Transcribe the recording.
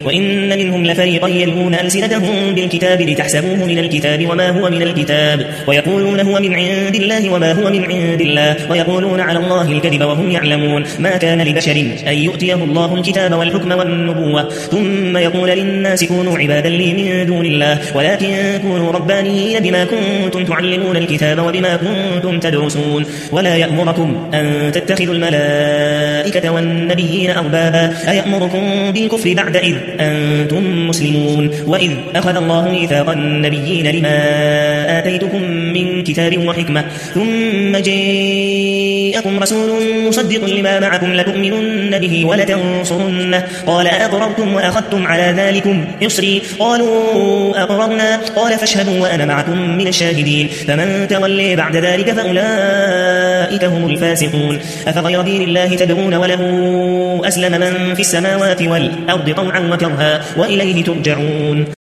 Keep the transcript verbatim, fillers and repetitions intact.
وإن منهم لفريقا يلوون ألسنتهم بالكتاب لتحسبوه من الكتاب وما هو من الكتاب ويقولون هو من عند الله وما هو من عند الله ويقولون على الله الكذب وهم يعلمون ما كان لبشر أن يؤتيه الله الكتاب والحكم والنبوة ثم يقول للناس كونوا عبادا لي من دون الله ولكن كونوا ربانيين بما كنتم تعلمون الكتاب وبما كنتم تدرسون ولا يأمركم أن تتخذوا الملائكة والنبيين أربابا أيأمركم بالكفر بعد إذ أنتم مسلمون وإذ أخذ الله ميثاق النبيين لما آتيتكم من كتاب وحكمة ثم جاءكم رسول مصدق لما معكم لتؤمنن به ولتنصرنه قال أقررتم وأخذتم على ذلكم إصري قالوا أقررنا قال فاشهدوا وأنا معكم من الشاهدين فمن تولي بعد ذلك فأولئك هم الفاسقون أفغير دين الله تدعون وله أسلم من في السماوات والأرض طوعا وكرها وإليه ترجعون